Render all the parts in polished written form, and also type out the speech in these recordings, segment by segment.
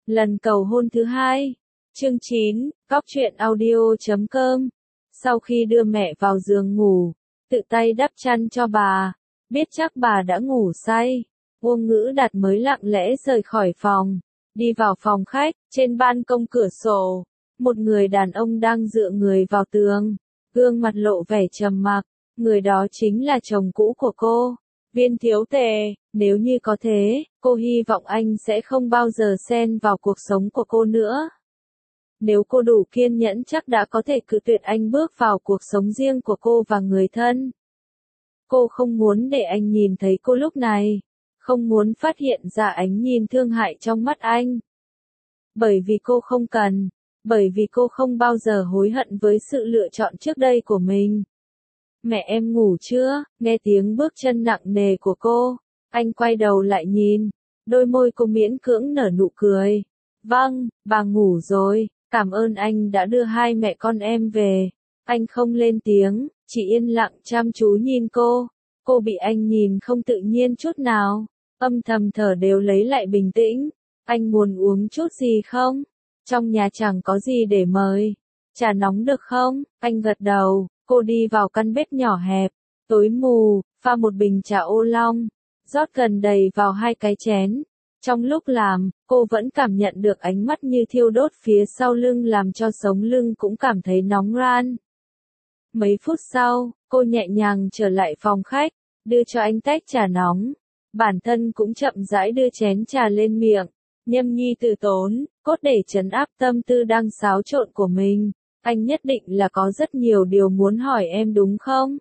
Lần cầu hôn thứ hai. Chương 9, Góc truyện audio.com. Sau khi đưa mẹ vào giường ngủ, tự tay đắp chăn cho bà, biết chắc bà đã ngủ say, Uông Ngữ Đạt mới lặng lẽ rời khỏi phòng, đi vào phòng khách. Trên ban công cửa sổ, một người đàn ông đang dựa người vào tường, gương mặt lộ vẻ trầm mặc. Người đó chính là chồng cũ của cô, Viên Thiếu Tề. Nếu như có thế, cô hy vọng anh sẽ không bao giờ xen vào cuộc sống của cô nữa. Nếu cô đủ kiên nhẫn chắc đã có thể cự tuyệt anh bước vào cuộc sống riêng của cô và người thân. Cô không muốn để anh nhìn thấy cô lúc này, không muốn phát hiện ra ánh nhìn thương hại trong mắt anh. Bởi vì cô không cần, bởi vì cô không bao giờ hối hận với sự lựa chọn trước đây của mình. Mẹ em ngủ chưa? Nghe tiếng bước chân nặng nề của cô, anh quay đầu lại nhìn, đôi môi cô miễn cưỡng nở nụ cười. Vâng, bà ngủ rồi, cảm ơn anh đã đưa hai mẹ con em về. Anh không lên tiếng, chỉ yên lặng chăm chú nhìn cô. Cô bị anh nhìn không tự nhiên chút nào, âm thầm thở đều lấy lại bình tĩnh. Anh muốn uống chút gì không? Trong nhà chẳng có gì để mời. Trà nóng được không? Anh gật đầu. Cô đi vào căn bếp nhỏ hẹp, tối mù, pha một bình trà ô long, rót gần đầy vào hai cái chén. Trong lúc làm, cô vẫn cảm nhận được ánh mắt như thiêu đốt phía sau lưng làm cho sống lưng cũng cảm thấy nóng ran. Mấy phút sau, cô nhẹ nhàng trở lại phòng khách, đưa cho anh tách trà nóng. Bản thân cũng chậm rãi đưa chén trà lên miệng, nhâm nhi từ tốn, cốt để trấn áp tâm tư đang xáo trộn của mình. Anh nhất định là có rất nhiều điều muốn hỏi em đúng không?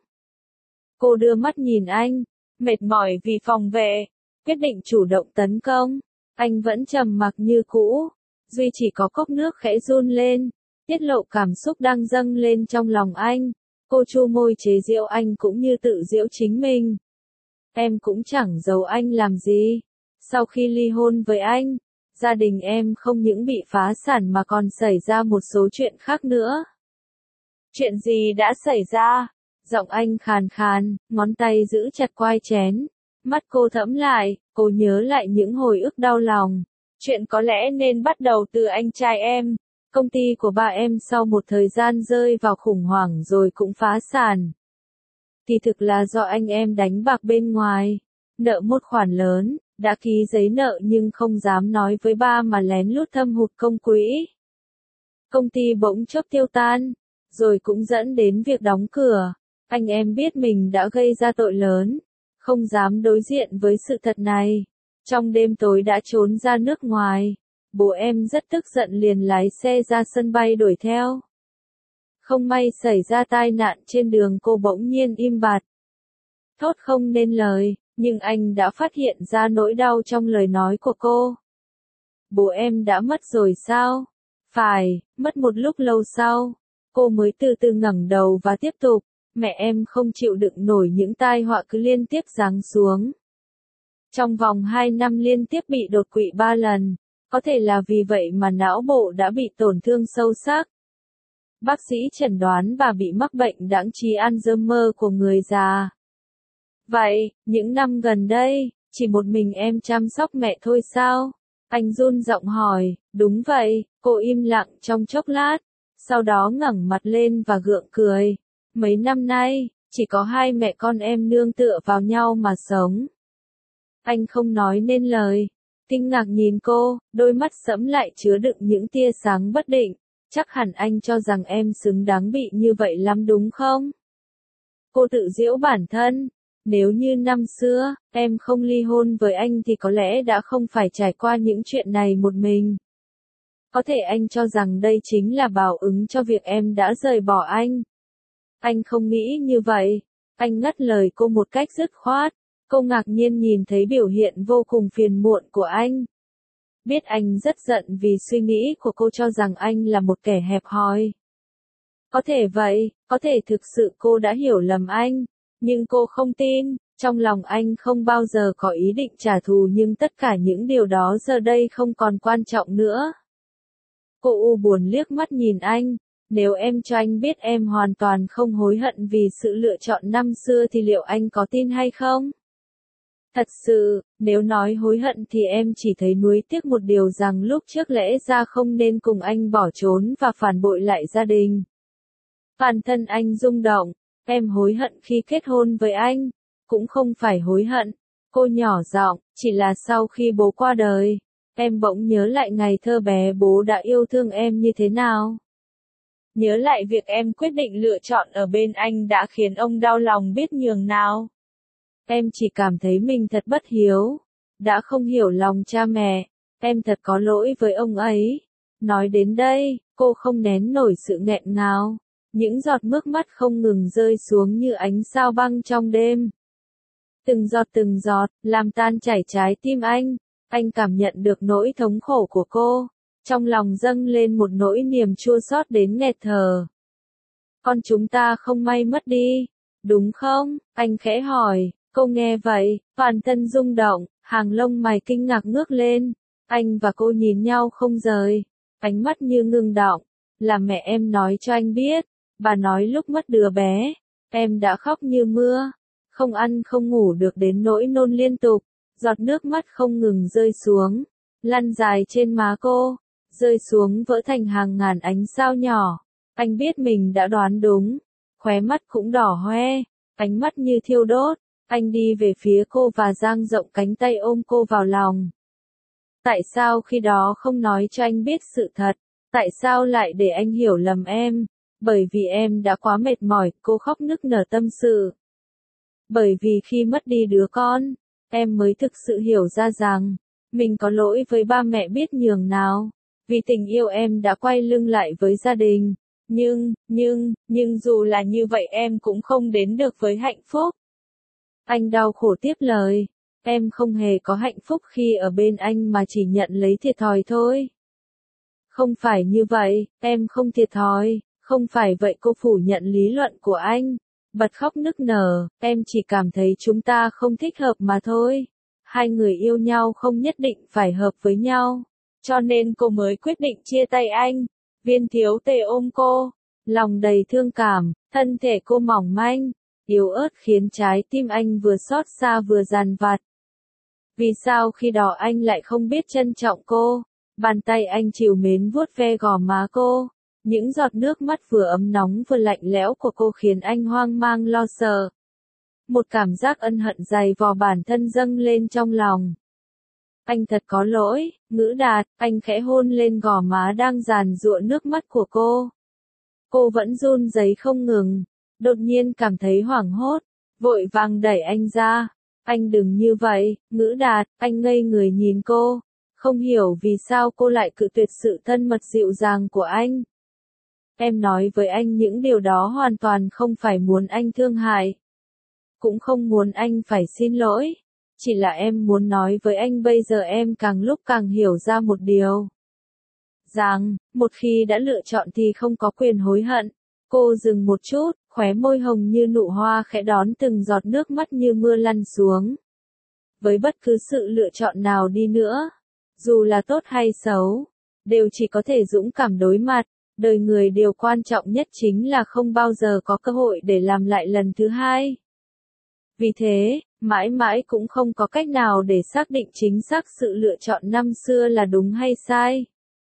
Cô đưa mắt nhìn anh, mệt mỏi vì phòng vệ, quyết định chủ động tấn công. Anh vẫn trầm mặc như cũ, duy chỉ có cốc nước khẽ run lên, tiết lộ cảm xúc đang dâng lên trong lòng anh. Cô chu môi chế giễu anh cũng như tự giễu chính mình. Em cũng chẳng giấu anh làm gì. Sau khi ly hôn với anh, gia đình em không những bị phá sản mà còn xảy ra một số chuyện khác nữa. Chuyện gì đã xảy ra? Giọng anh khàn khàn, ngón tay giữ chặt quai chén. Mắt cô thẫm lại, cô nhớ lại những hồi ức đau lòng. Chuyện có lẽ nên bắt đầu từ anh trai em. Công ty của ba em sau một thời gian rơi vào khủng hoảng rồi cũng phá sản. Thì thực là do anh em đánh bạc bên ngoài, nợ một khoản lớn. Đã ký giấy nợ nhưng không dám nói với ba mà lén lút thâm hụt công quỹ. Công ty bỗng chốc tiêu tan, rồi cũng dẫn đến việc đóng cửa. Anh em biết mình đã gây ra tội lớn, không dám đối diện với sự thật này. Trong đêm tối đã trốn ra nước ngoài. Bố em rất tức giận liền lái xe ra sân bay đuổi theo. Không may xảy ra tai nạn trên đường, cô bỗng nhiên im bặt. Thốt không nên lời. Nhưng anh đã phát hiện ra nỗi đau trong lời nói của cô. Bố em đã mất rồi sao? Phải, mất một lúc lâu sau. Cô mới từ từ ngẩng đầu và tiếp tục. Mẹ em không chịu đựng nổi những tai họa cứ liên tiếp giáng xuống. Trong vòng 2 năm liên tiếp bị đột quỵ 3 lần. Có thể là vì vậy mà não bộ đã bị tổn thương sâu sắc. Bác sĩ chẩn đoán bà bị mắc bệnh đãng trí Alzheimer của người già. Vậy, những năm gần đây, chỉ một mình em chăm sóc mẹ thôi sao? Anh run giọng hỏi. Đúng vậy. Cô im lặng trong chốc lát, sau đó ngẩng mặt lên và gượng cười. Mấy năm nay, chỉ có hai mẹ con em nương tựa vào nhau mà sống. Anh không nói nên lời, kinh ngạc nhìn cô, đôi mắt sẫm lại chứa đựng những tia sáng bất định. Chắc hẳn anh cho rằng em xứng đáng bị như vậy lắm đúng không? Cô tự giễu bản thân. Nếu như năm xưa, em không ly hôn với anh thì có lẽ đã không phải trải qua những chuyện này một mình. Có thể anh cho rằng đây chính là báo ứng cho việc em đã rời bỏ anh. Anh không nghĩ như vậy. Anh ngắt lời cô một cách dứt khoát. Cô ngạc nhiên nhìn thấy biểu hiện vô cùng phiền muộn của anh. Biết anh rất giận vì suy nghĩ của cô cho rằng anh là một kẻ hẹp hòi. Có thể vậy, có thể thực sự cô đã hiểu lầm anh. Nhưng cô không tin, trong lòng anh không bao giờ có ý định trả thù, nhưng tất cả những điều đó giờ đây không còn quan trọng nữa. Cô u buồn liếc mắt nhìn anh. Nếu em cho anh biết em hoàn toàn không hối hận vì sự lựa chọn năm xưa thì liệu anh có tin hay không? Thật sự, nếu nói hối hận thì em chỉ thấy nuối tiếc một điều rằng lúc trước lẽ ra không nên cùng anh bỏ trốn và phản bội lại gia đình. Bản thân anh rung động, em hối hận khi kết hôn với anh, cũng không phải hối hận. Cô nhỏ giọng, chỉ là sau khi bố qua đời, em bỗng nhớ lại ngày thơ bé bố đã yêu thương em như thế nào. Nhớ lại việc em quyết định lựa chọn ở bên anh đã khiến ông đau lòng biết nhường nào. Em chỉ cảm thấy mình thật bất hiếu, đã không hiểu lòng cha mẹ, em thật có lỗi với ông ấy. Nói đến đây, cô không nén nổi sự nghẹn ngào, những giọt nước mắt không ngừng rơi xuống như ánh sao băng trong đêm. Từng giọt, làm tan chảy trái tim anh cảm nhận được nỗi thống khổ của cô, trong lòng dâng lên một nỗi niềm chua xót đến nghẹt thở. Con chúng ta không may mất đi, đúng không? Anh khẽ hỏi. Cô nghe vậy, toàn thân rung động, hàng lông mày kinh ngạc ngước lên. Anh và cô nhìn nhau không rời, ánh mắt như ngưng đọng. Là mẹ em nói cho anh biết, bà nói lúc mất đứa bé, em đã khóc như mưa, không ăn không ngủ được đến nỗi nôn liên tục, giọt nước mắt không ngừng rơi xuống, lăn dài trên má cô, rơi xuống vỡ thành hàng ngàn ánh sao nhỏ. Anh biết mình đã đoán đúng, khóe mắt cũng đỏ hoe, ánh mắt như thiêu đốt. Anh đi về phía cô và dang rộng cánh tay ôm cô vào lòng. Tại sao khi đó không nói cho anh biết sự thật? Tại sao lại để anh hiểu lầm em? Bởi vì em đã quá mệt mỏi, cô khóc nức nở tâm sự. Bởi vì khi mất đi đứa con, em mới thực sự hiểu ra rằng, mình có lỗi với ba mẹ biết nhường nào. Vì tình yêu em đã quay lưng lại với gia đình. Nhưng dù là như vậy em cũng không đến được với hạnh phúc. Anh đau khổ tiếp lời, em không hề có hạnh phúc khi ở bên anh mà chỉ nhận lấy thiệt thòi thôi. Không phải như vậy, em không thiệt thòi, không phải vậy. Cô phủ nhận lý luận của anh, bật khóc nức nở, em chỉ cảm thấy chúng ta không thích hợp mà thôi. Hai người yêu nhau không nhất định phải hợp với nhau, cho nên cô mới quyết định chia tay anh. Viên Thiếu Tề ôm cô, lòng đầy thương cảm, thân thể cô mỏng manh, yếu ớt khiến trái tim anh vừa xót xa vừa dằn vặt. Vì sao khi đó anh lại không biết trân trọng cô? Bàn tay anh trìu mến vuốt ve gò má cô. Những giọt nước mắt vừa ấm nóng vừa lạnh lẽo của cô khiến anh hoang mang lo sợ. Một cảm giác ân hận dày vò bản thân dâng lên trong lòng. Anh thật có lỗi, Ngữ Đạt, anh khẽ hôn lên gò má đang giàn giụa nước mắt của cô. Cô vẫn run rẩy không ngừng, đột nhiên cảm thấy hoảng hốt, vội vàng đẩy anh ra. Anh đừng như vậy, Ngữ Đạt, anh ngây người nhìn cô, không hiểu vì sao cô lại cự tuyệt sự thân mật dịu dàng của anh. Em nói với anh những điều đó hoàn toàn không phải muốn anh thương hại, cũng không muốn anh phải xin lỗi. Chỉ là em muốn nói với anh bây giờ em càng lúc càng hiểu ra một điều. Rằng, một khi đã lựa chọn thì không có quyền hối hận. Cô dừng một chút, khóe môi hồng như nụ hoa khẽ đón từng giọt nước mắt như mưa lăn xuống. Với bất cứ sự lựa chọn nào đi nữa, dù là tốt hay xấu, đều chỉ có thể dũng cảm đối mặt. Đời người điều quan trọng nhất chính là không bao giờ có cơ hội để làm lại lần thứ hai. Vì thế, mãi mãi cũng không có cách nào để xác định chính xác sự lựa chọn năm xưa là đúng hay sai.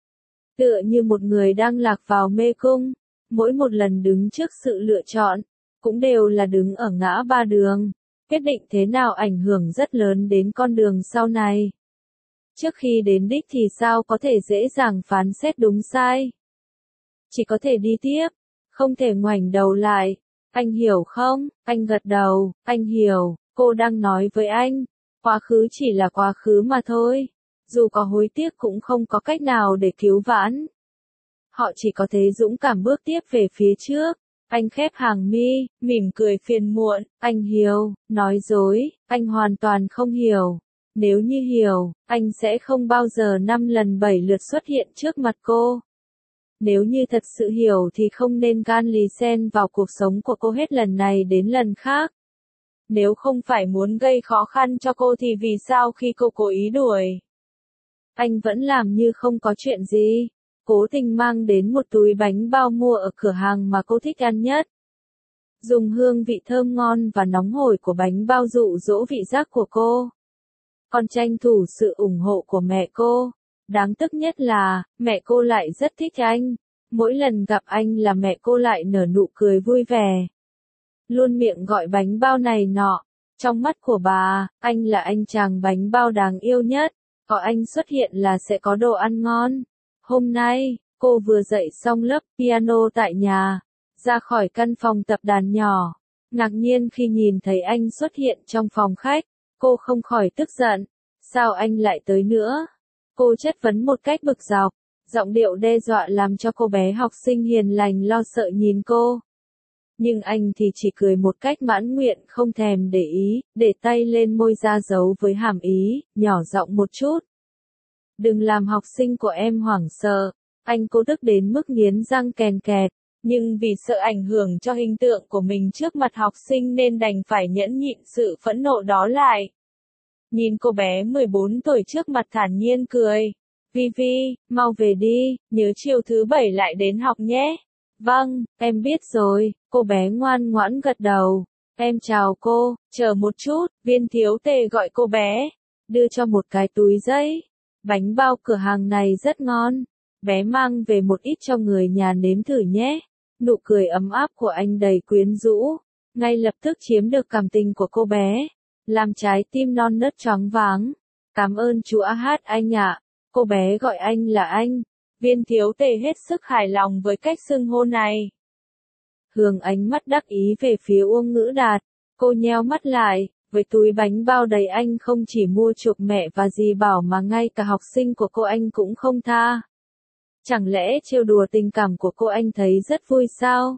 Tựa như một người đang lạc vào mê cung, mỗi một lần đứng trước sự lựa chọn, cũng đều là đứng ở ngã ba đường. Quyết định thế nào ảnh hưởng rất lớn đến con đường sau này. Trước khi đến đích thì sao có thể dễ dàng phán xét đúng sai. Chỉ có thể đi tiếp, không thể ngoảnh đầu lại. Anh hiểu không? Anh gật đầu, anh hiểu, cô đang nói với anh. Quá khứ chỉ là quá khứ mà thôi. Dù có hối tiếc cũng không có cách nào để cứu vãn. Họ chỉ có thể dũng cảm bước tiếp về phía trước. Anh khép hàng mi, mỉm cười phiền muộn. Anh hiểu, nói dối, anh hoàn toàn không hiểu. Nếu như hiểu, anh sẽ không bao giờ 5 lần 7 lượt xuất hiện trước mặt cô. Nếu như thật sự hiểu thì không nên gan lì xen vào cuộc sống của cô hết lần này đến lần khác. Nếu không phải muốn gây khó khăn cho cô thì vì sao khi cô cố ý đuổi, anh vẫn làm như không có chuyện gì, cố tình mang đến một túi bánh bao mua ở cửa hàng mà cô thích ăn nhất. Dùng hương vị thơm ngon và nóng hổi của bánh bao dụ dỗ vị giác của cô. con tranh thủ sự ủng hộ của mẹ cô. Đáng tức nhất là, mẹ cô lại rất thích anh. Mỗi lần gặp anh là mẹ cô lại nở nụ cười vui vẻ. Luôn miệng gọi bánh bao này nọ. Trong mắt của bà, anh là anh chàng bánh bao đáng yêu nhất. Có anh xuất hiện là sẽ có đồ ăn ngon. Hôm nay, cô vừa dạy xong lớp piano tại nhà. Ra khỏi căn phòng tập đàn nhỏ. Ngạc nhiên khi nhìn thấy anh xuất hiện trong phòng khách. Cô không khỏi tức giận. Sao anh lại tới nữa? Cô chất vấn một cách bực dọc. Giọng điệu đe dọa làm cho cô bé học sinh hiền lành lo sợ nhìn cô. Nhưng anh thì chỉ cười một cách mãn nguyện không thèm để ý, để tay lên môi ra dấu với hàm ý, nhỏ giọng một chút. Đừng làm học sinh của em hoảng sợ. Anh cố tức đến mức nghiến răng kèn kẹt, nhưng vì sợ ảnh hưởng cho hình tượng của mình trước mặt học sinh nên đành phải nhẫn nhịn sự phẫn nộ đó lại. Nhìn cô bé 14 tuổi trước mặt thản nhiên cười. Vivi, mau về đi, nhớ chiều thứ 7 lại đến học nhé. Vâng, em biết rồi, cô bé ngoan ngoãn gật đầu. Em chào cô, chờ một chút, Viên Thiếu Tề gọi cô bé. Đưa cho một cái túi giấy. Bánh bao cửa hàng này rất ngon. Bé mang về một ít cho người nhà nếm thử nhé. Nụ cười ấm áp của anh đầy quyến rũ. Ngay lập tức chiếm được cảm tình của cô bé. Làm trái tim non nớt choáng váng. Cảm ơn chú Hát anh ạ. Cô bé gọi anh là anh. Viên Thiếu Tề hết sức hài lòng với cách xưng hô này. Hướng ánh mắt đắc ý về phía Uông Ngữ Đạt. Cô nheo mắt lại, với túi bánh bao đầy anh không chỉ mua chuộc mẹ và dì Bảo mà ngay cả học sinh của cô anh cũng không tha. Chẳng lẽ trêu đùa tình cảm của cô anh thấy rất vui sao?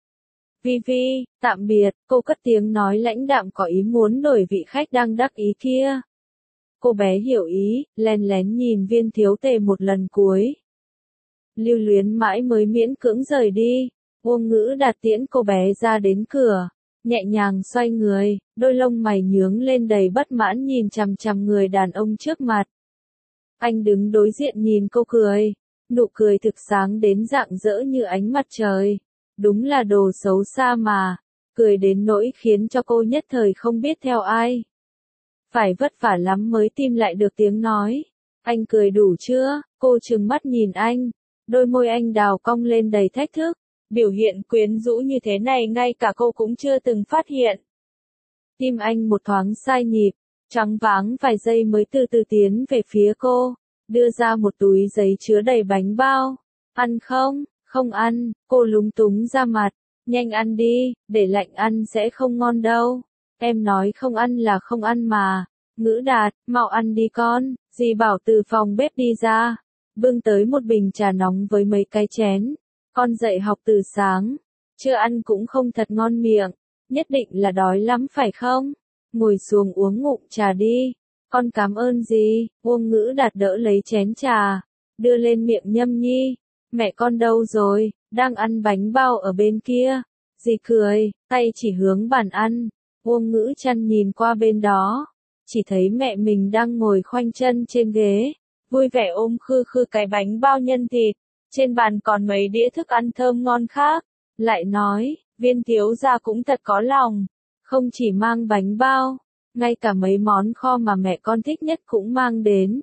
Vivi, tạm biệt, cô cất tiếng nói lãnh đạm có ý muốn đổi vị khách đang đắc ý kia. Cô bé hiểu ý, len lén nhìn Viên Thiếu Tề một lần cuối. Lưu luyến mãi mới miễn cưỡng rời đi. Uông Ngữ Đạt tiễn cô bé ra đến cửa, nhẹ nhàng xoay người, đôi lông mày nhướng lên đầy bất mãn nhìn chằm chằm người đàn ông trước mặt. Anh đứng đối diện nhìn cô cười, nụ cười thực sáng đến rạng rỡ như ánh mặt trời. Đúng là đồ xấu xa mà, cười đến nỗi khiến cho cô nhất thời không biết theo ai. Phải vất vả lắm mới tìm lại được tiếng nói. Anh cười đủ chưa? Cô trừng mắt nhìn anh. Đôi môi anh đào cong lên đầy thách thức. Biểu hiện quyến rũ như thế này ngay cả cô cũng chưa từng phát hiện. Tim anh một thoáng sai nhịp, choáng váng vài giây mới từ từ tiến về phía cô, đưa ra một túi giấy chứa đầy bánh bao. Ăn không? Không ăn, cô lúng túng ra mặt. Nhanh ăn đi, để lạnh ăn sẽ không ngon đâu. Em nói không ăn là không ăn mà. Ngữ Đạt, mau ăn đi con. Dì Bảo từ phòng bếp đi ra, bưng tới một bình trà nóng với mấy cái chén. Con dậy học từ sáng, chưa ăn cũng không thật ngon miệng, nhất định là đói lắm phải không? Ngồi xuống uống ngụm trà đi. Con cảm ơn dì. Uông Ngữ Đạt đỡ lấy chén trà, đưa lên miệng nhâm nhi. Mẹ con đâu rồi? Đang ăn bánh bao ở bên kia. Dì cười, tay chỉ hướng bàn ăn. Uông Ngữ Trăn nhìn qua bên đó, chỉ thấy mẹ mình đang ngồi khoanh chân trên ghế, vui vẻ ôm khư khư cái bánh bao nhân thịt. Trên bàn còn mấy đĩa thức ăn thơm ngon khác. Lại nói, Viên thiếu gia cũng thật có lòng. Không chỉ mang bánh bao, ngay cả mấy món kho mà mẹ con thích nhất cũng mang đến.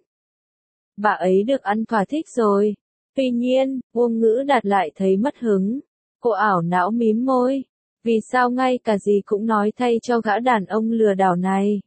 Bà ấy được ăn thỏa thích rồi. Tuy nhiên, Uông Ngữ Đạt lại thấy mất hứng. Cô ảo não mím môi. Vì sao ngay cả dì cũng nói thay cho gã đàn ông lừa đảo này?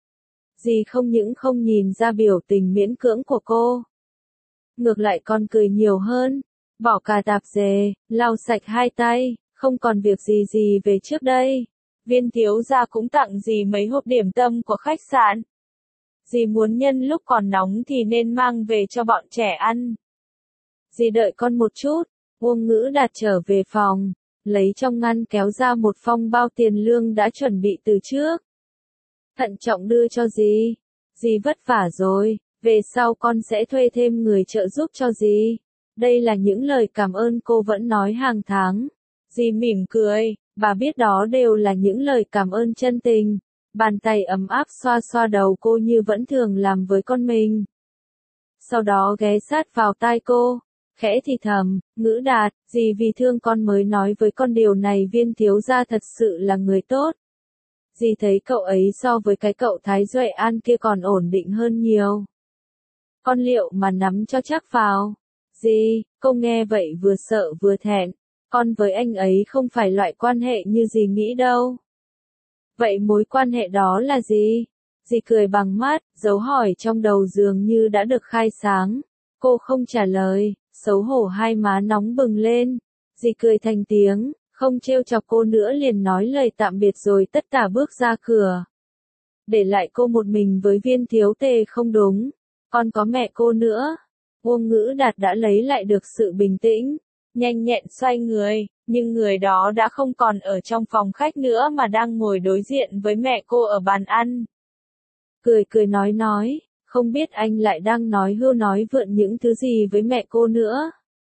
Dì không những không nhìn ra biểu tình miễn cưỡng của cô, ngược lại còn cười nhiều hơn, bỏ cả tạp dề, lau sạch hai tay, không còn việc gì về trước đây. Viên thiếu gia cũng tặng dì mấy hộp điểm tâm của khách sạn. Dì muốn nhân lúc còn nóng thì nên mang về cho bọn trẻ ăn. Dì đợi con một chút. Uông Ngữ Đạt trở về phòng, lấy trong ngăn kéo ra một phong bao tiền lương đã chuẩn bị từ trước. Thận trọng đưa cho dì. Dì vất vả rồi. Về sau con sẽ thuê thêm người trợ giúp cho dì. Đây là những lời cảm ơn cô vẫn nói hàng tháng. Dì mỉm cười, bà biết đó đều là những lời cảm ơn chân tình. Bàn tay ấm áp xoa xoa đầu cô như vẫn thường làm với con mình. Sau đó ghé sát vào tai cô, khẽ thì thầm, Ngữ Đạt, dì vì thương con mới nói với con điều này. Viên thiếu gia thật sự là người tốt. Dì thấy cậu ấy so với cái cậu Thái Duệ An kia còn ổn định hơn nhiều. Con liệu mà nắm cho chắc vào. Dì, cô nghe vậy vừa sợ vừa thẹn. Con với anh ấy không phải loại quan hệ như dì nghĩ đâu. Vậy mối quan hệ đó là gì? Dì cười bằng mắt, dấu hỏi trong đầu dường như đã được khai sáng. Cô không trả lời, xấu hổ hai má nóng bừng lên. Dì cười thành tiếng, không trêu chọc cô nữa liền nói lời tạm biệt rồi tất tả bước ra cửa. Để lại cô một mình với Viên Thiếu Tề không đúng. Còn có mẹ cô nữa. Uông Ngữ Đạt đã lấy lại được sự bình tĩnh. Nhanh nhẹn xoay người, nhưng người đó đã không còn ở trong phòng khách nữa mà đang ngồi đối diện với mẹ cô ở bàn ăn. Cười cười nói, không biết anh lại đang nói hưu nói vượn những thứ gì với mẹ cô nữa.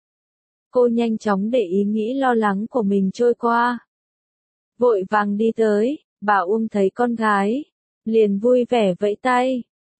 Cô nhanh chóng để ý nghĩ lo lắng của mình trôi qua. Vội vàng đi tới, bà Uông thấy con gái, liền vui vẻ vẫy tay.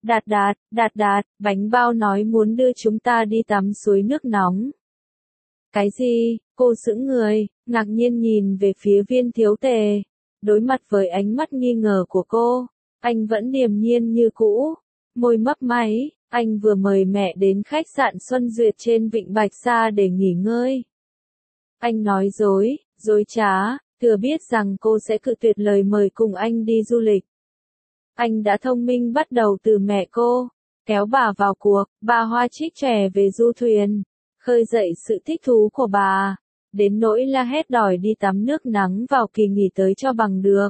Đạt, bánh bao nói muốn đưa chúng ta đi tắm suối nước nóng. Cái gì? Cô sững người, ngạc nhiên nhìn về phía Viên Thiếu Tề. Đối mặt với ánh mắt nghi ngờ của cô, anh vẫn điềm nhiên như cũ, môi mấp máy. Anh vừa mời mẹ đến khách sạn Xuân Duyệt trên Vịnh Bạch Sa để nghỉ ngơi. Anh nói dối trá, thừa biết rằng cô sẽ cự tuyệt lời mời cùng anh đi du lịch. Anh đã thông minh bắt đầu từ mẹ cô, kéo bà vào cuộc, bà Hoa trích trẻ về du thuyền, khơi dậy sự thích thú của bà, đến nỗi la hét đòi đi tắm nước nắng vào kỳ nghỉ tới cho bằng được.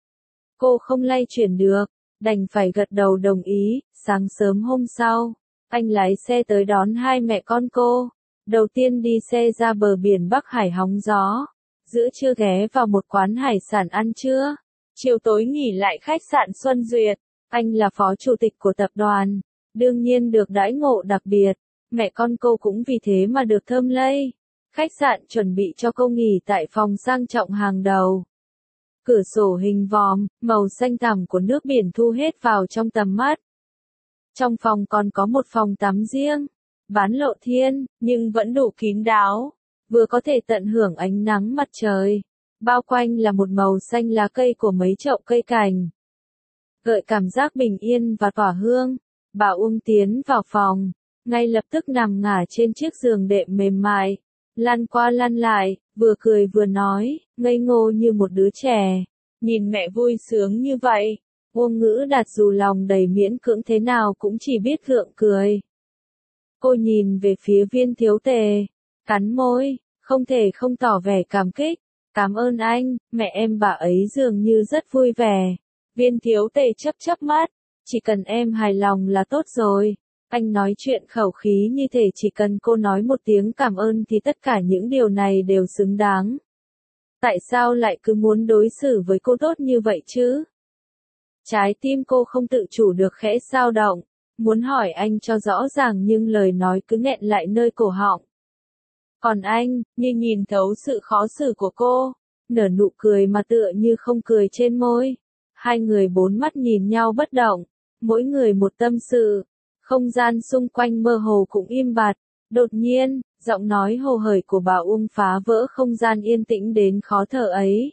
Cô không lay chuyển được, đành phải gật đầu đồng ý. Sáng sớm hôm sau, anh lái xe tới đón hai mẹ con cô. Đầu tiên đi xe ra bờ biển Bắc Hải hóng gió. Giữa trưa ghé vào một quán hải sản ăn trưa. Chiều tối nghỉ lại khách sạn Xuân Duyệt. Anh là phó chủ tịch của tập đoàn, đương nhiên được đãi ngộ đặc biệt. Mẹ con cô cũng vì thế mà được thơm lây. Khách sạn chuẩn bị cho cô nghỉ tại phòng sang trọng hàng đầu. Cửa sổ hình vòm, màu xanh thẳm của nước biển thu hết vào trong tầm mắt. Trong phòng còn có một phòng tắm riêng, bán lộ thiên, nhưng vẫn đủ kín đáo, vừa có thể tận hưởng ánh nắng mặt trời. Bao quanh là một màu xanh lá cây của mấy chậu cây cảnh. Gợi cảm giác bình yên và tỏa hương. Bà Uông tiến vào phòng, ngay lập tức nằm ngả trên chiếc giường đệm mềm mại, lăn qua lăn lại, vừa cười vừa nói, ngây ngô như một đứa trẻ. Nhìn mẹ vui sướng như vậy, Uông Ngữ Đạt dù lòng đầy miễn cưỡng thế nào cũng chỉ biết gượng cười. Cô nhìn về phía Viên Thiếu Tề, cắn môi, không thể không tỏ vẻ cảm kích. Cảm ơn anh, mẹ em bà ấy dường như rất vui vẻ. Viên Thiếu Tề chớp mắt, chỉ cần em hài lòng là tốt rồi. Anh nói chuyện khẩu khí như thể chỉ cần cô nói một tiếng cảm ơn thì tất cả những điều này đều xứng đáng. Tại sao lại cứ muốn đối xử với cô tốt như vậy chứ? Trái tim cô không tự chủ được khẽ dao động, muốn hỏi anh cho rõ ràng nhưng lời nói cứ nghẹn lại nơi cổ họng. Còn anh, như nhìn thấu sự khó xử của cô, nở nụ cười mà tựa như không cười trên môi. Hai người bốn mắt nhìn nhau bất động, mỗi người một tâm sự. Không gian xung quanh mơ hồ cũng im bặt. Đột nhiên, giọng nói hồ hởi của bà Uông phá vỡ không gian yên tĩnh đến khó thở ấy.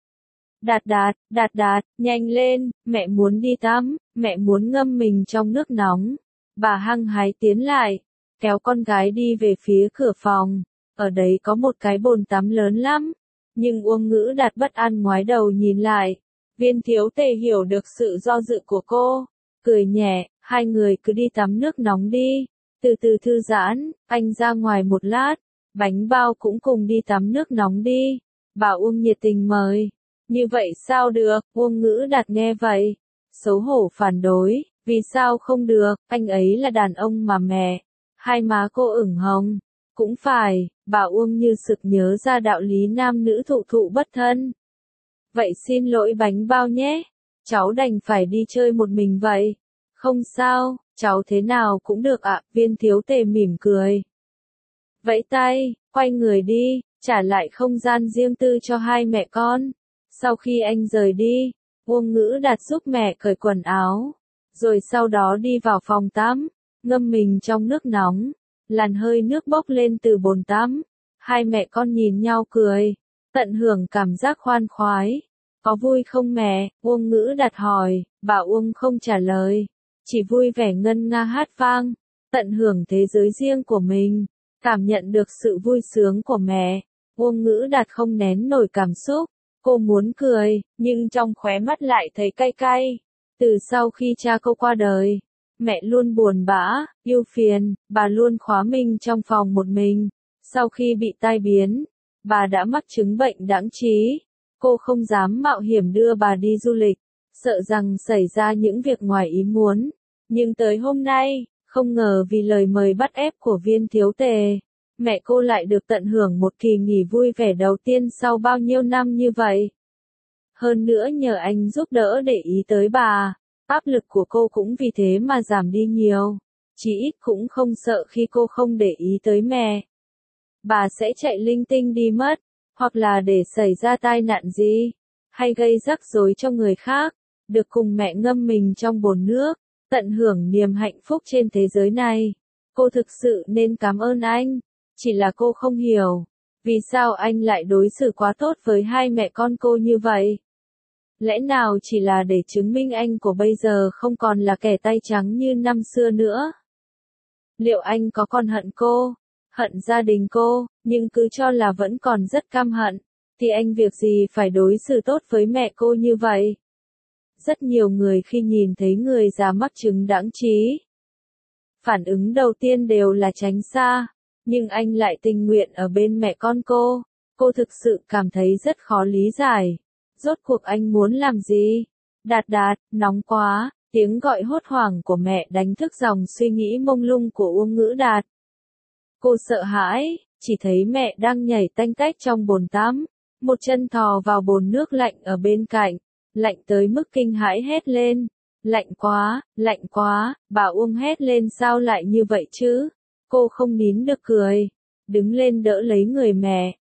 Đạt, nhanh lên, mẹ muốn đi tắm, mẹ muốn ngâm mình trong nước nóng. Bà hăng hái tiến lại, kéo con gái đi về phía cửa phòng. Ở đấy có một cái bồn tắm lớn lắm. Nhưng Uông Ngữ Đạt bất an ngoái đầu nhìn lại. Viên Thiếu Tề hiểu được sự do dự của cô. Cười nhẹ, hai người cứ đi tắm nước nóng đi. Từ từ thư giãn, anh ra ngoài một lát. Bánh bao cũng cùng đi tắm nước nóng đi. Bà Uông nhiệt tình mời. Như vậy sao được, Uông Ngữ Đạt nghe vậy. Xấu hổ phản đối, vì sao không được, anh ấy là đàn ông mà mẹ. Hai má cô ửng hồng. Cũng phải, bà Uông như sực nhớ ra đạo lý nam nữ thụ thụ bất thân. Vậy xin lỗi bánh bao nhé, cháu đành phải đi chơi một mình vậy. Không sao, cháu thế nào cũng được ạ, Viên Thiếu Tề mỉm cười. Vẫy tay, quay người đi, trả lại không gian riêng tư cho hai mẹ con. Sau khi anh rời đi, Uông Ngữ Đạt giúp mẹ cởi quần áo, rồi sau đó đi vào phòng tắm, ngâm mình trong nước nóng. Làn hơi nước bốc lên từ bồn tắm. Hai mẹ con nhìn nhau cười, tận hưởng cảm giác khoan khoái. Có vui không mẹ? Uông Ngữ đặt hỏi, bà Uông không trả lời. Chỉ vui vẻ ngân nga hát vang, tận hưởng thế giới riêng của mình, cảm nhận được sự vui sướng của mẹ. Uông Ngữ đặt không nén nổi cảm xúc, cô muốn cười, nhưng trong khóe mắt lại thấy cay cay. Từ sau khi cha cô qua đời, mẹ luôn buồn bã, ưu phiền, bà luôn khóa mình trong phòng một mình. Sau khi bị tai biến, bà đã mắc chứng bệnh đãng trí. Cô không dám mạo hiểm đưa bà đi du lịch, sợ rằng xảy ra những việc ngoài ý muốn. Nhưng tới hôm nay, không ngờ vì lời mời bắt ép của Viên thiếu tề, mẹ cô lại được tận hưởng một kỳ nghỉ vui vẻ đầu tiên sau bao nhiêu năm như vậy. Hơn nữa nhờ anh giúp đỡ để ý tới bà, áp lực của cô cũng vì thế mà giảm đi nhiều. Chí ít cũng không sợ khi cô không để ý tới mẹ, bà sẽ chạy linh tinh đi mất, hoặc là để xảy ra tai nạn gì, hay gây rắc rối cho người khác. Được cùng mẹ ngâm mình trong bồn nước, tận hưởng niềm hạnh phúc trên thế giới này. Cô thực sự nên cảm ơn anh, chỉ là cô không hiểu, vì sao anh lại đối xử quá tốt với hai mẹ con cô như vậy. Lẽ nào chỉ là để chứng minh anh của bây giờ không còn là kẻ tay trắng như năm xưa nữa? Liệu anh có còn hận cô, hận gia đình cô, nhưng cứ cho là vẫn còn rất căm hận, thì anh việc gì phải đối xử tốt với mẹ cô như vậy? Rất nhiều người khi nhìn thấy người già mắc chứng đãng trí, phản ứng đầu tiên đều là tránh xa, nhưng anh lại tình nguyện ở bên mẹ con cô. Cô thực sự cảm thấy rất khó lý giải. Rốt cuộc anh muốn làm gì? Đạt Đạt, nóng quá, tiếng gọi hốt hoảng của mẹ đánh thức dòng suy nghĩ mông lung của Uông Ngữ Đạt. Cô sợ hãi, chỉ thấy mẹ đang nhảy tanh tách trong bồn tắm, một chân thò vào bồn nước lạnh ở bên cạnh, lạnh tới mức kinh hãi hét lên. Lạnh quá, bà Uông hét lên sao lại như vậy chứ? Cô không nín được cười, đứng lên đỡ lấy người mẹ.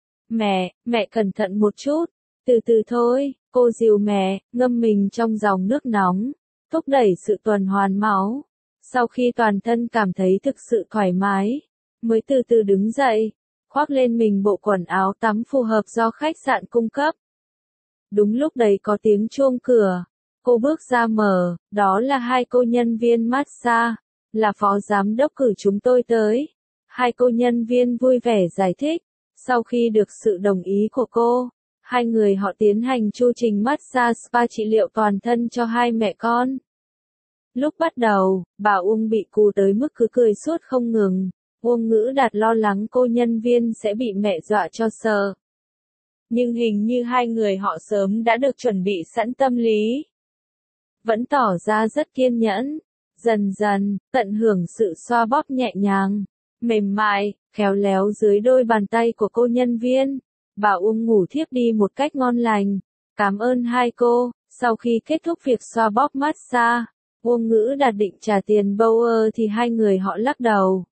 Mẹ cẩn thận một chút, từ từ thôi, cô dìu mẹ, ngâm mình trong dòng nước nóng, thúc đẩy sự tuần hoàn máu. Sau khi toàn thân cảm thấy thực sự thoải mái, mới từ từ đứng dậy, khoác lên mình bộ quần áo tắm phù hợp do khách sạn cung cấp. Đúng lúc đấy có tiếng chuông cửa, cô bước ra mở, đó là hai cô nhân viên massage, là phó giám đốc cử chúng tôi tới. Hai cô nhân viên vui vẻ giải thích, sau khi được sự đồng ý của cô, hai người họ tiến hành chu trình massage spa trị liệu toàn thân cho hai mẹ con. Lúc bắt đầu, bà Uông bị cù tới mức cứ cười suốt không ngừng. Uông Ngữ Đạt lo lắng cô nhân viên sẽ bị mẹ dọa cho sợ. Nhưng hình như hai người họ sớm đã được chuẩn bị sẵn tâm lý. Vẫn tỏ ra rất kiên nhẫn, dần dần, tận hưởng sự xoa bóp nhẹ nhàng, mềm mại, khéo léo dưới đôi bàn tay của cô nhân viên. Bà Uông ngủ thiếp đi một cách ngon lành. Cảm ơn hai cô. Sau khi kết thúc việc xoa bóp massage, Uông Ngữ Đạt định trả tiền Bauer thì hai người họ lắc đầu,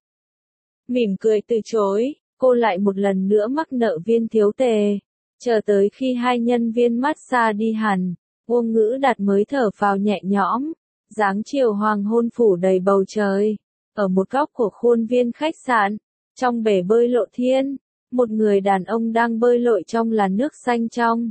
mỉm cười từ chối. Cô lại một lần nữa mắc nợ Viên thiếu tề. Chờ tới khi hai nhân viên massage đi hẳn, Uông Ngữ Đạt mới thở phào nhẹ nhõm. Dáng chiều hoàng hôn phủ đầy bầu trời. Ở một góc của khuôn viên khách sạn, trong bể bơi lộ thiên, một người đàn ông đang bơi lội trong làn nước xanh trong.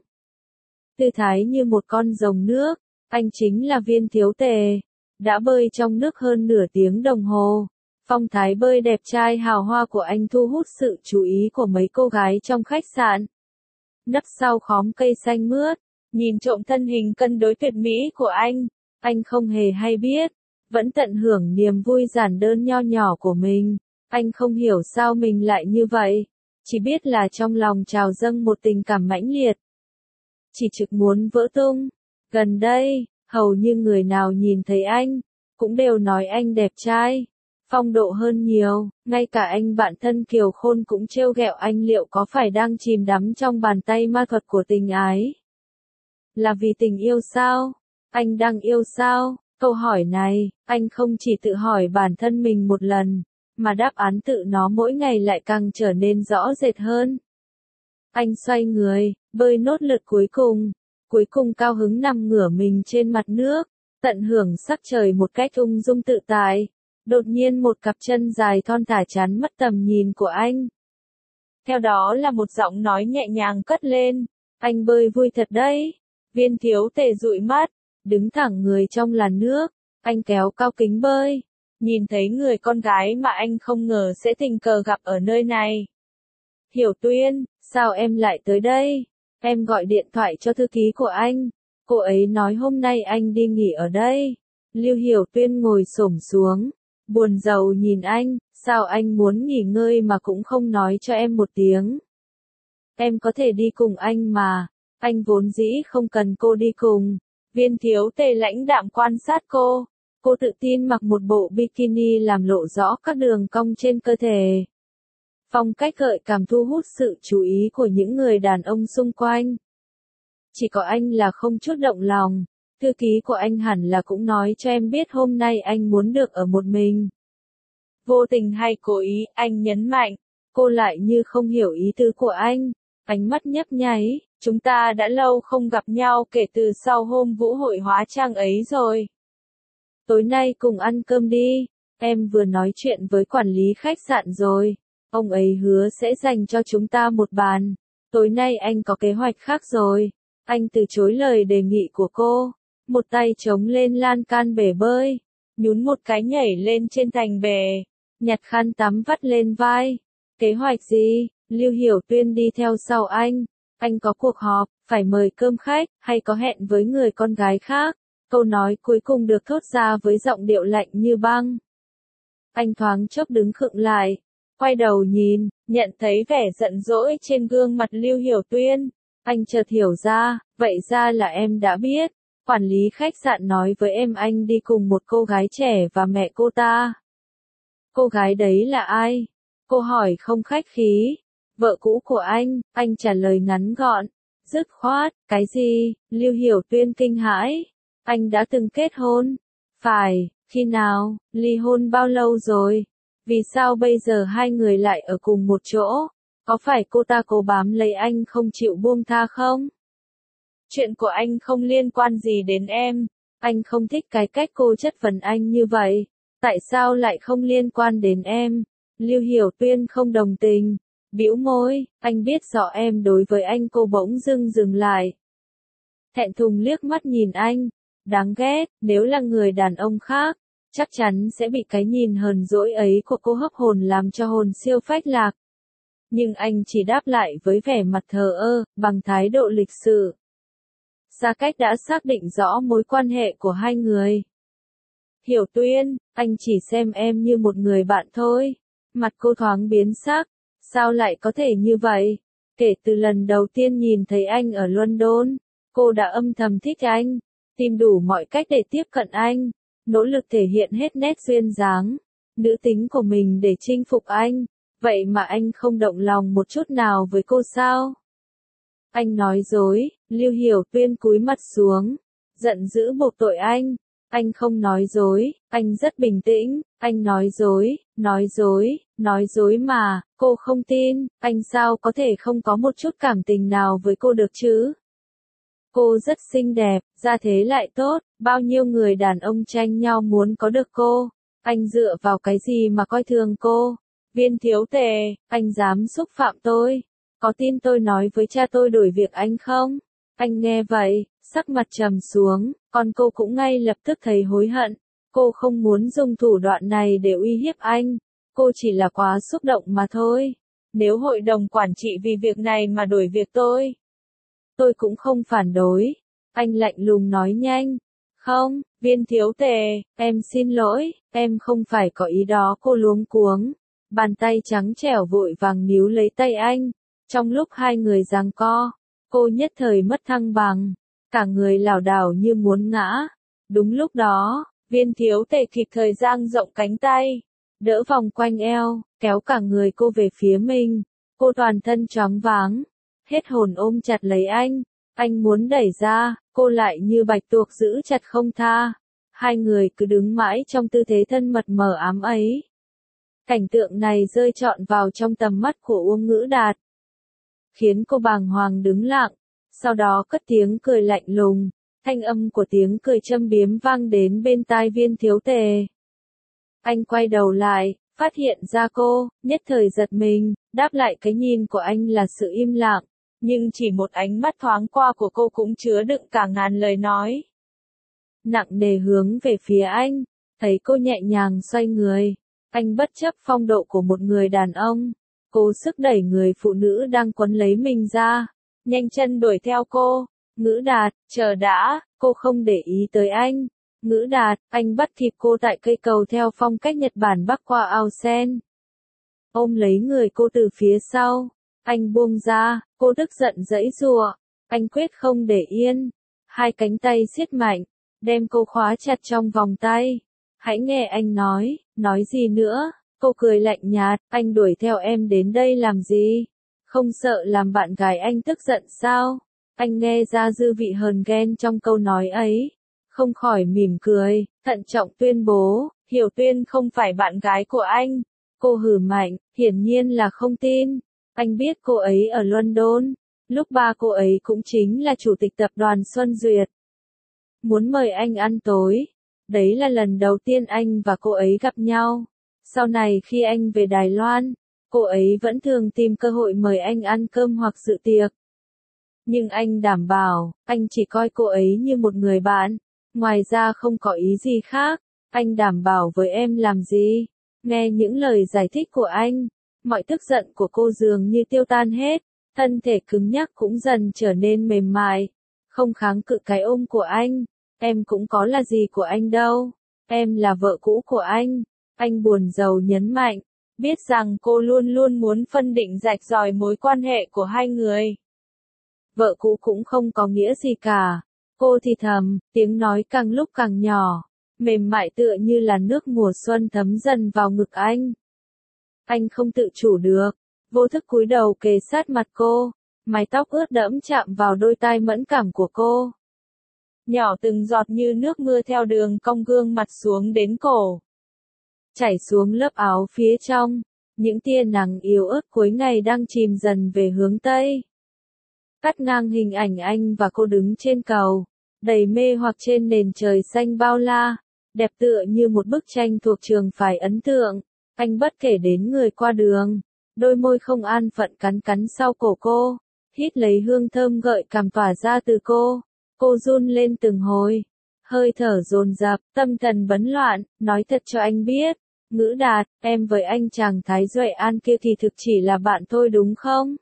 Tư thái như một con rồng nước, anh chính là Viên thiếu tề. Đã bơi trong nước hơn nửa tiếng đồng hồ. Phong thái bơi đẹp trai hào hoa của anh thu hút sự chú ý của mấy cô gái trong khách sạn. Nấp sau khóm cây xanh mướt, nhìn trộm thân hình cân đối tuyệt mỹ của anh không hề hay biết, vẫn tận hưởng niềm vui giản đơn nho nhỏ của mình. Anh không hiểu sao mình lại như vậy, chỉ biết là trong lòng trào dâng một tình cảm mãnh liệt, chỉ trực muốn vỡ tung. Gần đây, hầu như người nào nhìn thấy anh, cũng đều nói anh đẹp trai, phong độ hơn nhiều, ngay cả anh bạn thân Kiều Khôn cũng trêu ghẹo anh liệu có phải đang chìm đắm trong bàn tay ma thuật của tình ái. Là vì tình yêu sao? Anh đang yêu sao? Câu hỏi này, anh không chỉ tự hỏi bản thân mình một lần, mà đáp án tự nó mỗi ngày lại càng trở nên rõ rệt hơn. Anh xoay người, bơi nốt lượt cuối cùng cao hứng nằm ngửa mình trên mặt nước, tận hưởng sắc trời một cách ung dung tự tại. Đột nhiên một cặp chân dài thon thả chắn mất tầm nhìn của anh. Theo đó là một giọng nói nhẹ nhàng cất lên, anh bơi vui thật đấy. Viên thiếu tề dụi mắt, đứng thẳng người trong làn nước, anh kéo cao kính bơi, nhìn thấy người con gái mà anh không ngờ sẽ tình cờ gặp ở nơi này. Hiểu Tuyên, sao em lại tới đây? Em gọi điện thoại cho thư ký của anh, cô ấy nói hôm nay anh đi nghỉ ở đây. Lưu Hiểu Tuyên ngồi xổm xuống, buồn rầu nhìn anh, sao anh muốn nghỉ ngơi mà cũng không nói cho em một tiếng. Em có thể đi cùng anh mà, anh vốn dĩ không cần cô đi cùng. Viên thiếu tề lãnh đạm quan sát cô tự tin mặc một bộ bikini làm lộ rõ các đường cong trên cơ thể. Phong cách gợi cảm thu hút sự chú ý của những người đàn ông xung quanh. Chỉ có anh là không chút động lòng, thư ký của anh hẳn là cũng nói cho em biết hôm nay anh muốn được ở một mình. Vô tình hay cố ý, anh nhấn mạnh, cô lại như không hiểu ý tứ của anh, ánh mắt nhấp nháy, chúng ta đã lâu không gặp nhau kể từ sau hôm vũ hội hóa trang ấy rồi. Tối nay cùng ăn cơm đi, em vừa nói chuyện với quản lý khách sạn rồi, ông ấy hứa sẽ dành cho chúng ta một bàn, tối nay anh có kế hoạch khác rồi. Anh từ chối lời đề nghị của cô, một tay chống lên lan can bể bơi, nhún một cái nhảy lên trên thành bể, nhặt khăn tắm vắt lên vai. Kế hoạch gì? Lưu Hiểu Tuyên đi theo sau anh có cuộc họp, phải mời cơm khách, hay có hẹn với người con gái khác? Câu nói cuối cùng được thốt ra với giọng điệu lạnh như băng. Anh thoáng chốc đứng khựng lại, quay đầu nhìn, nhận thấy vẻ giận dỗi trên gương mặt Lưu Hiểu Tuyên. Anh chợt hiểu ra, vậy ra là em đã biết. Quản lý khách sạn nói với em anh đi cùng một cô gái trẻ và mẹ cô ta. Cô gái đấy là ai? Cô hỏi không khách khí. Vợ cũ của anh trả lời ngắn gọn. Dứt khoát, cái gì? Lưu Hiểu Tuyên kinh hãi. Anh đã từng kết hôn. Phải, khi nào? Ly hôn bao lâu rồi? Vì sao bây giờ hai người lại ở cùng một chỗ? Có phải cô ta cố bám lấy anh không chịu buông tha không? Chuyện của anh không liên quan gì đến em. Anh không thích cái cách cô chất vấn anh như vậy. Tại sao lại không liên quan đến em? Lưu Hiểu Tuyên không đồng tình. Bĩu môi, anh biết rõ em đối với anh. Cô bỗng dừng lại. Thẹn thùng liếc mắt nhìn anh. Đáng ghét, nếu là người đàn ông khác, chắc chắn sẽ bị cái nhìn hờn dỗi ấy của cô hấp hồn làm cho hồn siêu phách lạc. Nhưng anh chỉ đáp lại với vẻ mặt thờ ơ, bằng thái độ lịch sự. Xa cách đã xác định rõ mối quan hệ của hai người. Hiểu Tuyên, anh chỉ xem em như một người bạn thôi. Mặt cô thoáng biến sắc. Sao lại có thể như vậy? Kể từ lần đầu tiên nhìn thấy anh ở London, cô đã âm thầm thích anh, tìm đủ mọi cách để tiếp cận anh, nỗ lực thể hiện hết nét duyên dáng, nữ tính của mình để chinh phục anh. Vậy mà anh không động lòng một chút nào với cô sao? Anh nói dối. Lưu Hiểu Tuyên cúi mặt xuống, giận dữ buộc tội anh. Anh không nói dối, anh rất bình tĩnh. Anh nói dối mà, cô không tin. Anh sao có thể không có một chút cảm tình nào với cô được chứ? Cô rất xinh đẹp, gia thế lại tốt, bao nhiêu người đàn ông tranh nhau muốn có được cô. Anh dựa vào cái gì mà coi thường cô? Viên thiếu tề, anh dám xúc phạm tôi. Có tin tôi nói với cha tôi đổi việc anh không? Anh nghe vậy, sắc mặt trầm xuống, còn cô cũng ngay lập tức thấy hối hận. Cô không muốn dùng thủ đoạn này để uy hiếp anh. Cô chỉ là quá xúc động mà thôi. Nếu hội đồng quản trị vì việc này mà đổi việc tôi cũng không phản đối. Anh lạnh lùng nói nhanh. Không, viên thiếu tề, em xin lỗi, em không phải có ý đó. Cô luống cuống. Bàn tay trắng trẻo vội vàng níu lấy tay anh. Trong lúc hai người giằng co, cô nhất thời mất thăng bằng. Cả người lảo đảo như muốn ngã. Đúng lúc đó, viên thiếu tề kịp thời dang rộng cánh tay, đỡ vòng quanh eo, kéo cả người cô về phía mình. Cô toàn thân choáng váng, hết hồn ôm chặt lấy anh. Anh muốn đẩy ra, cô lại như bạch tuộc giữ chặt không tha. Hai người cứ đứng mãi trong tư thế thân mật mờ ám ấy. Cảnh tượng này rơi trọn vào trong tầm mắt của Uông Ngữ Đạt, khiến cô bàng hoàng đứng lặng, sau đó cất tiếng cười lạnh lùng. Thanh âm của tiếng cười châm biếm vang đến bên tai viên thiếu tề. Anh quay đầu lại, phát hiện ra cô, nhất thời giật mình, đáp lại cái nhìn của anh là sự im lặng. Nhưng chỉ một ánh mắt thoáng qua của cô cũng chứa đựng cả ngàn lời nói. Nặng nề hướng về phía anh, thấy cô nhẹ nhàng xoay người. Anh bất chấp phong độ của một người đàn ông, cố sức đẩy người phụ nữ đang quấn lấy mình ra, nhanh chân đuổi theo cô. Ngữ Đạt, chờ đã, cô không để ý tới anh. Ngữ Đạt, anh bắt kịp cô tại cây cầu theo phong cách Nhật Bản bắc qua ao sen. Ôm lấy người cô từ phía sau, anh buông ra, cô tức giận giãy giụa, anh quyết không để yên. Hai cánh tay siết mạnh, đem cô khóa chặt trong vòng tay. Hãy nghe anh nói gì nữa? Cô cười lạnh nhạt, anh đuổi theo em đến đây làm gì? Không sợ làm bạn gái anh tức giận sao? Anh nghe ra dư vị hờn ghen trong câu nói ấy, không khỏi mỉm cười, thận trọng tuyên bố, Hiểu Tuyên không phải bạn gái của anh. Cô hừ mạnh, hiển nhiên là không tin. Anh biết cô ấy ở London, lúc ba cô ấy cũng chính là chủ tịch tập đoàn Xuân Duyệt. Muốn mời anh ăn tối. Đấy là lần đầu tiên anh và cô ấy gặp nhau. Sau này khi anh về Đài Loan, cô ấy vẫn thường tìm cơ hội mời anh ăn cơm hoặc dự tiệc. Nhưng anh đảm bảo, anh chỉ coi cô ấy như một người bạn, ngoài ra không có ý gì khác. Anh đảm bảo với em làm gì? Nghe những lời giải thích của anh, mọi tức giận của cô dường như tiêu tan hết, thân thể cứng nhắc cũng dần trở nên mềm mại, không kháng cự cái ôm của anh. Em cũng có là gì của anh đâu, em là vợ cũ của anh. Anh buồn rầu nhấn mạnh, biết rằng cô luôn luôn muốn phân định rạch ròi mối quan hệ của hai người. Vợ cũ cũng không có nghĩa gì cả. Cô thì thầm, tiếng nói càng lúc càng nhỏ, mềm mại tựa như là nước mùa xuân thấm dần vào ngực anh. Anh không tự chủ được, vô thức cúi đầu kề sát mặt cô, mái tóc ướt đẫm chạm vào đôi tai mẫn cảm của cô. Nhỏ từng giọt như nước mưa theo đường cong gương mặt xuống đến cổ, chảy xuống lớp áo phía trong, những tia nắng yếu ớt cuối ngày đang chìm dần về hướng Tây. Cắt ngang hình ảnh anh và cô đứng trên cầu, đầy mê hoặc trên nền trời xanh bao la, đẹp tựa như một bức tranh thuộc trường phái ấn tượng. Anh bất kể đến người qua đường, đôi môi không an phận cắn cắn sau cổ cô, hít lấy hương thơm gợi cảm tỏa ra từ cô. Cô run lên từng hồi, hơi thở dồn dập, tâm thần bấn loạn, nói thật cho anh biết. Ngữ Đạt, em với anh chàng Thái Duệ An kia thì thực chỉ là bạn thôi đúng không?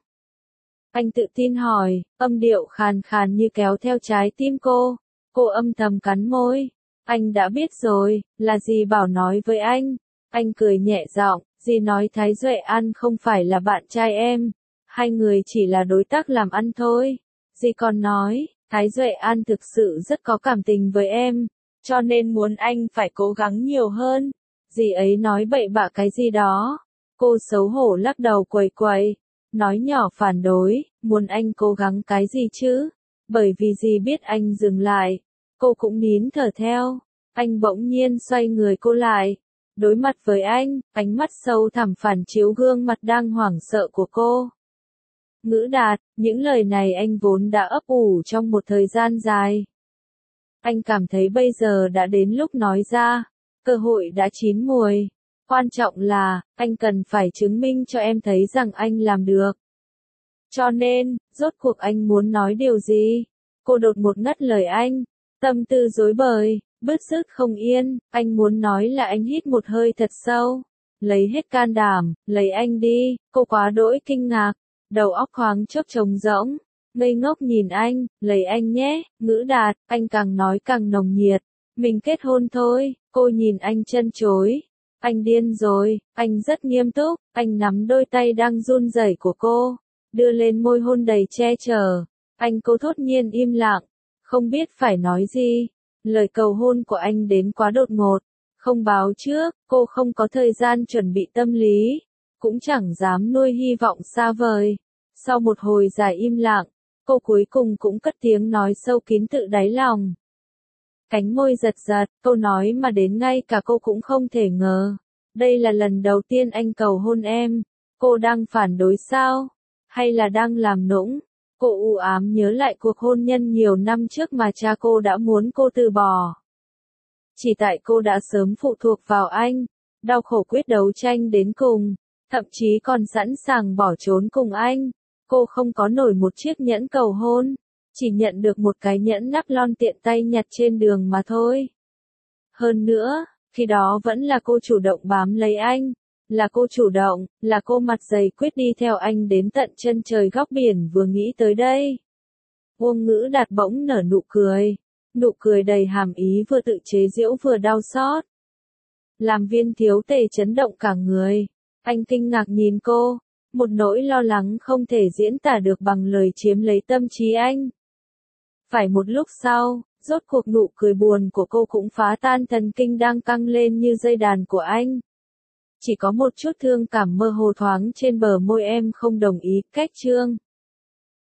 Anh tự tin hỏi, âm điệu khàn khàn như kéo theo trái tim cô. Cô âm thầm cắn môi. Anh đã biết rồi, là dì bảo nói với anh. Anh cười nhẹ giọng, dì nói Thái Duệ An không phải là bạn trai em. Hai người chỉ là đối tác làm ăn thôi. Dì còn nói, Thái Duệ An thực sự rất có cảm tình với em, cho nên muốn anh phải cố gắng nhiều hơn. Dì ấy nói bậy bạ cái gì đó. Cô xấu hổ lắc đầu quẩy quẩy, nói nhỏ phản đối, muốn anh cố gắng cái gì chứ? Bởi vì dì biết anh dừng lại, cô cũng nín thở theo. Anh bỗng nhiên xoay người cô lại, đối mặt với anh, ánh mắt sâu thẳm phản chiếu gương mặt đang hoảng sợ của cô. Ngữ Đạt, những lời này anh vốn đã ấp ủ trong một thời gian dài. Anh cảm thấy bây giờ đã đến lúc nói ra, cơ hội đã chín muồi. Quan trọng là, anh cần phải chứng minh cho em thấy rằng anh làm được. Cho nên, rốt cuộc anh muốn nói điều gì? Cô đột ngột ngắt lời anh, tâm tư rối bời, bứt rứt không yên. Anh muốn nói là anh hít một hơi thật sâu, lấy hết can đảm, lấy anh đi. Cô quá đỗi kinh ngạc, đầu óc thoáng chốc trống rỗng, ngây ngốc nhìn anh, lấy anh nhé. Ngữ Đạt, anh càng nói càng nồng nhiệt. Mình kết hôn thôi. Cô nhìn anh chân chối. Anh điên rồi. Anh rất nghiêm túc. Anh nắm đôi tay đang run rẩy của cô, đưa lên môi hôn đầy che chở. Cô thốt nhiên im lặng, không biết phải nói gì. Lời cầu hôn của anh đến quá đột ngột, không báo trước. Cô không có thời gian chuẩn bị tâm lý, cũng chẳng dám nuôi hy vọng xa vời. Sau một hồi dài im lặng, cô cuối cùng cũng cất tiếng nói sâu kín tự đáy lòng. Cánh môi giật giật, câu nói mà đến ngay cả cô cũng không thể ngờ. Đây là lần đầu tiên anh cầu hôn em. Cô đang phản đối sao? Hay là đang làm nũng? Cô u ám nhớ lại cuộc hôn nhân nhiều năm trước mà cha cô đã muốn cô từ bỏ. Chỉ tại cô đã sớm phụ thuộc vào anh, đau khổ quyết đấu tranh đến cùng, thậm chí còn sẵn sàng bỏ trốn cùng anh. Cô không có nổi một chiếc nhẫn cầu hôn, chỉ nhận được một cái nhẫn nắp lon tiện tay nhặt trên đường mà thôi. Hơn nữa, khi đó vẫn là cô chủ động bám lấy anh, là cô chủ động, là cô mặt dày quyết đi theo anh đến tận chân trời góc biển. Vừa nghĩ tới đây, Uông Ngữ Đạt bỗng nở nụ cười đầy hàm ý, vừa tự chế giễu vừa đau xót. Làm Viên Thiếu Tề chấn động cả người, anh kinh ngạc nhìn cô, một nỗi lo lắng không thể diễn tả được bằng lời chiếm lấy tâm trí anh. Phải một lúc sau, rốt cuộc nụ cười buồn của cô cũng phá tan thần kinh đang căng lên như dây đàn của anh. Chỉ có một chút thương cảm mơ hồ thoáng trên bờ môi. Em không đồng ý, Cách Trương.